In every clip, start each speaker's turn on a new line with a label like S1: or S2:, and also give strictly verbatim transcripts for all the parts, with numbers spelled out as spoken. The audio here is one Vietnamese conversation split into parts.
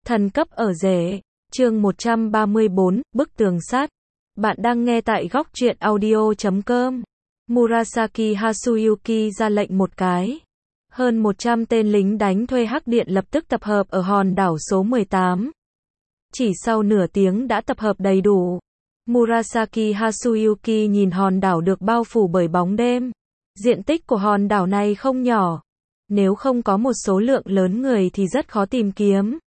S1: Thần cấp ở rể. Chương một trăm ba mươi bốn, bức tường sắt. Bạn đang nghe tại góc truyện audio chấm com. Murasaki Hatsuyuki ra lệnh một cái. Hơn một trăm tên lính đánh thuê Hắc Điện lập tức tập hợp ở hòn đảo số mười tám. Chỉ sau nửa tiếng đã tập hợp đầy đủ. Murasaki Hatsuyuki nhìn hòn đảo được bao phủ bởi bóng đêm. Diện tích của hòn đảo này không nhỏ. Nếu không có một số lượng lớn người thì rất khó tìm kiếm.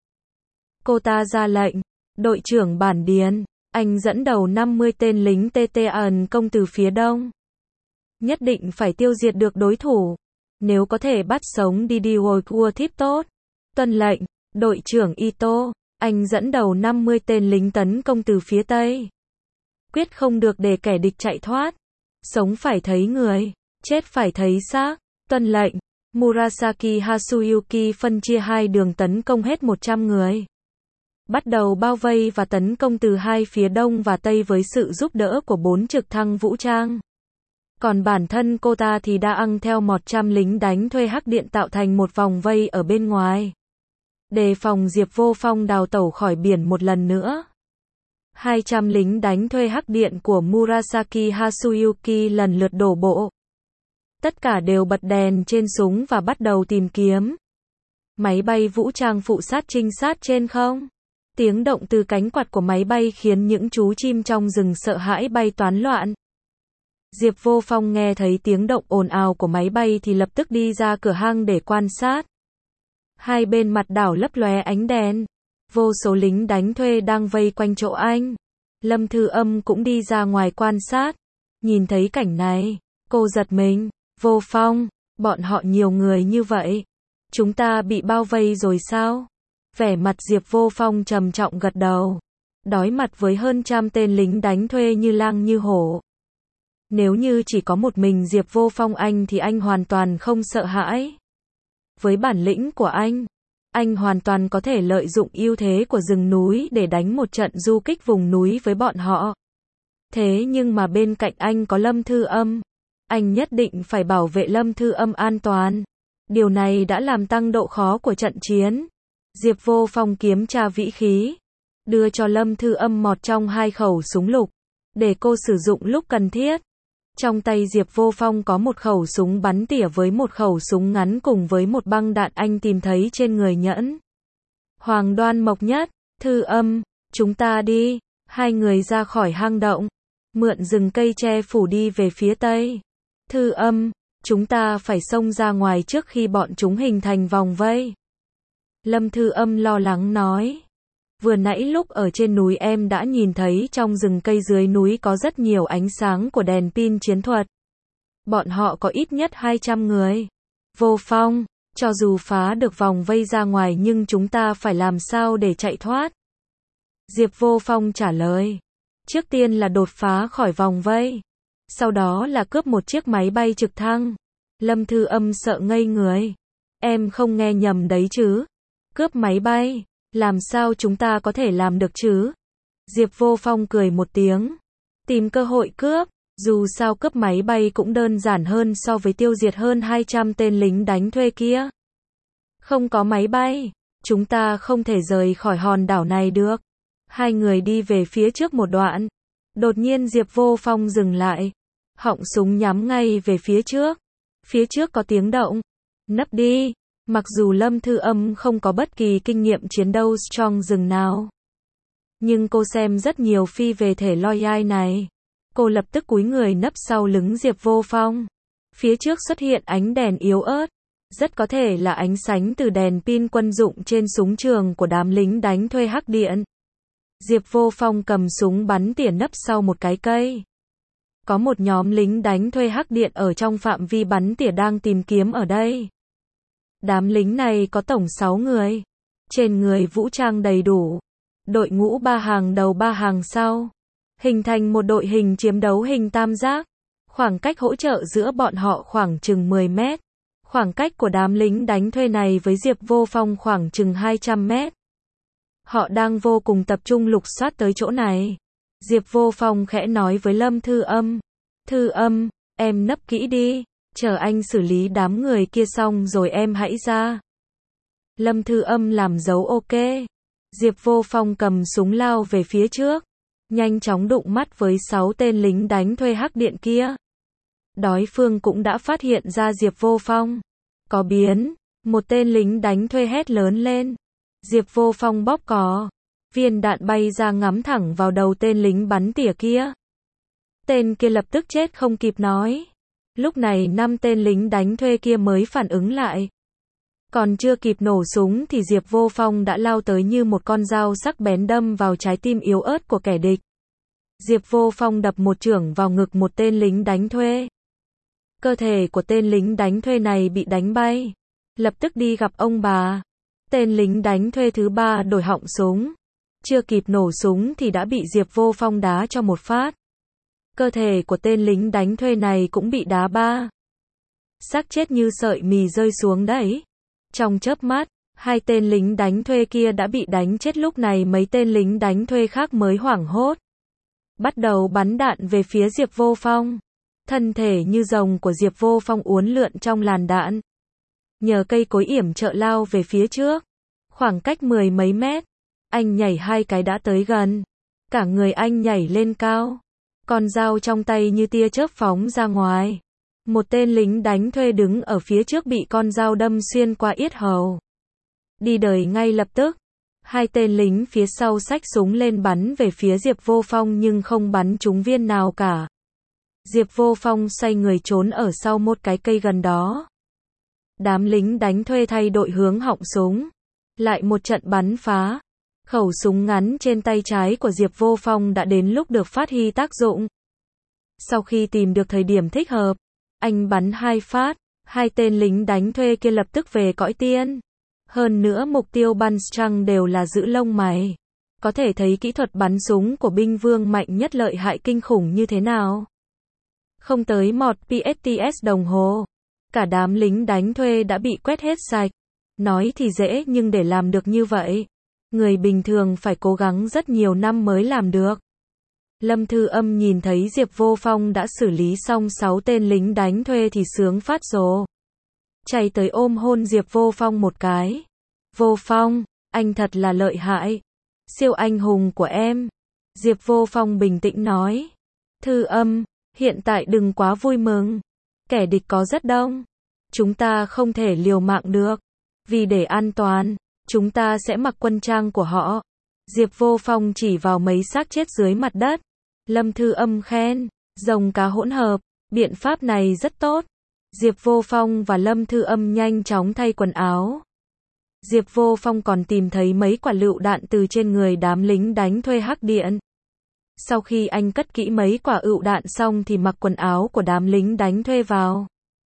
S1: Cô ta ra lệnh. Đội trưởng Bản Điền, anh dẫn đầu năm mươi tên lính tê tê ẩn công từ phía đông. Nhất định phải tiêu diệt được đối thủ. Nếu có thể bắt sống đi đi World Thiếp tốt. Tuân lệnh. Đội trưởng Ito, anh dẫn đầu năm mươi tên lính tấn công từ phía tây. Quyết không được để kẻ địch chạy thoát. Sống phải thấy người, chết phải thấy xác. Tuân lệnh. Murasaki Hatsuyuki phân chia hai đường tấn công hết một trăm người. Bắt đầu bao vây và tấn công từ hai phía đông và tây với sự giúp đỡ của bốn trực thăng vũ trang. Còn bản thân cô ta thì đã ăn theo một trăm lính đánh thuê Hắc Điện tạo thành một vòng vây ở bên ngoài. Đề phòng Diệp Vô Phong đào tẩu khỏi biển một lần nữa. hai trăm lính đánh thuê Hắc Điện của Murasaki Hatsuyuki lần lượt đổ bộ. Tất cả đều bật đèn trên súng và bắt đầu tìm kiếm. Máy bay vũ trang phụ sát trinh sát trên không. Tiếng động từ cánh quạt của máy bay khiến những chú chim trong rừng sợ hãi bay toán loạn. Diệp Vô Phong nghe thấy tiếng động ồn ào của máy bay thì lập tức đi ra cửa hang để quan sát. Hai bên mặt đảo lấp lóe ánh đèn. Vô số lính đánh thuê đang vây quanh chỗ anh. Lâm Thư Âm cũng đi ra ngoài quan sát. Nhìn thấy cảnh này, cô giật mình. Vô Phong, bọn họ nhiều người như vậy. Chúng ta bị bao vây rồi sao? Vẻ mặt Diệp Vô Phong trầm trọng gật đầu. Đối mặt với hơn trăm tên lính đánh thuê như lang như hổ. Nếu như chỉ có một mình Diệp Vô Phong anh thì anh hoàn toàn không sợ hãi. Với bản lĩnh của anh, anh hoàn toàn có thể lợi dụng ưu thế của rừng núi để đánh một trận du kích vùng núi với bọn họ. Thế nhưng mà bên cạnh anh có Lâm Thư Âm. Anh nhất định phải bảo vệ Lâm Thư Âm an toàn. Điều này đã làm tăng độ khó của trận chiến. Diệp Vô Phong kiếm tra vĩ khí. Đưa cho Lâm Thư Âm một trong hai khẩu súng lục. Để cô sử dụng lúc cần thiết. Trong tay Diệp Vô Phong có một khẩu súng bắn tỉa với một khẩu súng ngắn cùng với một băng đạn anh tìm thấy trên người Nhẫn. Hoàng Đoan Mộc Nhất, Thư Âm, chúng ta đi. Hai người ra khỏi hang động. Mượn rừng cây che phủ đi về phía tây. Thư Âm, chúng ta phải xông ra ngoài trước khi bọn chúng hình thành vòng vây. Lâm Thư Âm lo lắng nói. Vừa nãy lúc ở trên núi em đã nhìn thấy trong rừng cây dưới núi có rất nhiều ánh sáng của đèn pin chiến thuật. Bọn họ có ít nhất hai trăm người. Vô Phong, cho dù phá được vòng vây ra ngoài nhưng chúng ta phải làm sao để chạy thoát? Diệp Vô Phong trả lời. Trước tiên là đột phá khỏi vòng vây. Sau đó là cướp một chiếc máy bay trực thăng. Lâm Thư Âm sợ ngây người. Em không nghe nhầm đấy chứ? Cướp máy bay, làm sao chúng ta có thể làm được chứ? Diệp Vô Phong cười một tiếng. Tìm cơ hội cướp, dù sao cướp máy bay cũng đơn giản hơn so với tiêu diệt hơn hai trăm tên lính đánh thuê kia. Không có máy bay, chúng ta không thể rời khỏi hòn đảo này được. Hai người đi về phía trước một đoạn. Đột nhiên Diệp Vô Phong dừng lại. Họng súng nhắm ngay về phía trước. Phía trước có tiếng động. Nấp đi. Mặc dù Lâm Thư Âm không có bất kỳ kinh nghiệm chiến đấu trong rừng nào. Nhưng cô xem rất nhiều phi về thể loyal này. Cô lập tức cúi người nấp sau lưng Diệp Vô Phong. Phía trước xuất hiện ánh đèn yếu ớt. Rất có thể là ánh sáng từ đèn pin quân dụng trên súng trường của đám lính đánh thuê Hắc Điện. Diệp Vô Phong cầm súng bắn tỉa nấp sau một cái cây. Có một nhóm lính đánh thuê Hắc Điện ở trong phạm vi bắn tỉa đang tìm kiếm ở đây. Đám lính này có tổng sáu người. Trên người vũ trang đầy đủ. Đội ngũ ba hàng đầu ba hàng sau. Hình thành một đội hình chiến đấu hình tam giác. Khoảng cách hỗ trợ giữa bọn họ khoảng chừng mười mét. Khoảng cách của đám lính đánh thuê này với Diệp Vô Phong khoảng chừng hai trăm mét. Họ đang vô cùng tập trung lục soát tới chỗ này. Diệp Vô Phong khẽ nói với Lâm Thư Âm. Thư Âm, em nấp kỹ đi. Chờ anh xử lý đám người kia xong rồi em hãy ra. Lâm Thư Âm làm dấu ok. Diệp Vô Phong cầm súng lao về phía trước, nhanh chóng đụng mắt với sáu tên lính đánh thuê hắc điện kia. Đối phương cũng đã phát hiện ra Diệp Vô Phong. Có biến, một tên lính đánh thuê hét lớn lên. Diệp Vô Phong bóp cò, viên đạn bay ra ngắm thẳng vào đầu tên lính bắn tỉa kia. Tên kia lập tức chết không kịp nói. Lúc này năm tên lính đánh thuê kia mới phản ứng lại. Còn chưa kịp nổ súng thì Diệp Vô Phong đã lao tới như một con dao sắc bén đâm vào trái tim yếu ớt của kẻ địch. Diệp Vô Phong đập một chưởng vào ngực một tên lính đánh thuê. Cơ thể của tên lính đánh thuê này bị đánh bay. Lập tức đi gặp ông bà. Tên lính đánh thuê thứ ba đổi họng súng. Chưa kịp nổ súng thì đã bị Diệp Vô Phong đá cho một phát. Cơ thể của tên lính đánh thuê này cũng bị đá ba. Xác chết như sợi mì rơi xuống đấy. Trong chớp mắt, hai tên lính đánh thuê kia đã bị đánh chết. Lúc này mấy tên lính đánh thuê khác mới hoảng hốt. Bắt đầu bắn đạn về phía Diệp Vô Phong. Thân thể như rồng của Diệp Vô Phong uốn lượn trong làn đạn. Nhờ cây cối yểm trợ lao về phía trước. Khoảng cách mười mấy mét. Anh nhảy hai cái đã tới gần. Cả người anh nhảy lên cao. Con dao trong tay như tia chớp phóng ra ngoài. Một tên lính đánh thuê đứng ở phía trước bị con dao đâm xuyên qua yết hầu. Đi đời ngay lập tức. Hai tên lính phía sau xách súng lên bắn về phía Diệp Vô Phong nhưng không bắn trúng viên nào cả. Diệp Vô Phong xoay người trốn ở sau một cái cây gần đó. Đám lính đánh thuê thay đổi hướng họng súng. Lại một trận bắn phá. Khẩu súng ngắn trên tay trái của Diệp Vô Phong đã đến lúc được phát huy tác dụng. Sau khi tìm được thời điểm thích hợp, anh bắn hai phát, hai tên lính đánh thuê kia lập tức về cõi tiên. Hơn nữa mục tiêu bắn trăng đều là giữ lông mày. Có thể thấy kỹ thuật bắn súng của binh vương mạnh nhất lợi hại kinh khủng như thế nào. Không tới một pets đồng hồ, cả đám lính đánh thuê đã bị quét hết sạch. Nói thì dễ nhưng để làm được như vậy, người bình thường phải cố gắng rất nhiều năm mới làm được. Lâm Thư Âm nhìn thấy Diệp Vô Phong đã xử lý xong sáu tên lính đánh thuê thì sướng phát rồ. Chạy tới ôm hôn Diệp Vô Phong một cái. Vô Phong, anh thật là lợi hại. Siêu anh hùng của em. Diệp Vô Phong bình tĩnh nói. Thư Âm, hiện tại đừng quá vui mừng. Kẻ địch có rất đông. Chúng ta không thể liều mạng được. Vì để an toàn, chúng ta sẽ mặc quân trang của họ. Diệp Vô Phong chỉ vào mấy xác chết dưới mặt đất. Lâm Thư Âm khen, rồng cá hỗn hợp, biện pháp này rất tốt. Diệp Vô Phong và Lâm Thư Âm nhanh chóng thay quần áo. Diệp Vô Phong còn tìm thấy mấy quả lựu đạn từ trên người đám lính đánh thuê hắc điện. Sau khi anh cất kỹ mấy quả lựu đạn xong thì mặc quần áo của đám lính đánh thuê vào.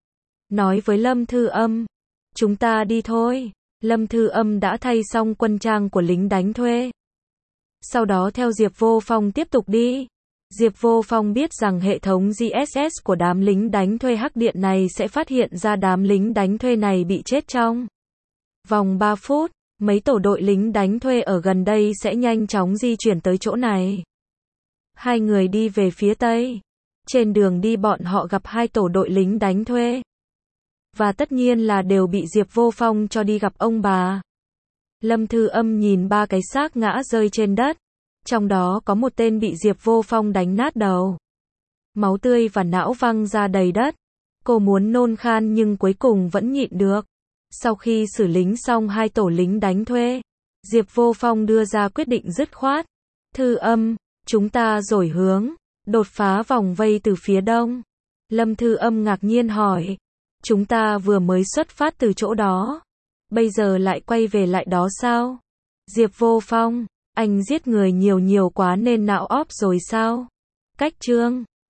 S1: Nói với Lâm Thư Âm, chúng ta đi thôi. Lâm Thư Âm đã thay xong quân trang của lính đánh thuê. Sau đó theo Diệp Vô Phong tiếp tục đi. Diệp Vô Phong biết rằng hệ thống giê ét ét của đám lính đánh thuê hắc điện này sẽ phát hiện ra đám lính đánh thuê này bị chết trong vòng ba phút. Mấy tổ đội lính đánh thuê ở gần đây sẽ nhanh chóng di chuyển tới chỗ này. Hai người đi về phía tây. Trên đường đi bọn họ gặp hai tổ đội lính đánh thuê. Và tất nhiên là đều bị Diệp Vô Phong cho đi gặp ông bà. Lâm Thư Âm nhìn ba cái xác ngã rơi trên đất. Trong đó có một tên bị Diệp Vô Phong đánh nát đầu. Máu tươi và não văng ra đầy đất. Cô muốn nôn khan nhưng cuối cùng vẫn nhịn được. Sau khi xử lính xong hai tổ lính đánh thuê, Diệp Vô Phong đưa ra quyết định dứt khoát. Thư Âm, chúng ta đổi hướng, đột phá vòng vây từ phía đông. Lâm Thư Âm ngạc nhiên hỏi. Chúng ta vừa mới xuất phát từ chỗ đó. Bây giờ lại quay về lại đó sao? Diệp Vô Phong, anh giết người nhiều nhiều quá nên não óp rồi sao? Cách chương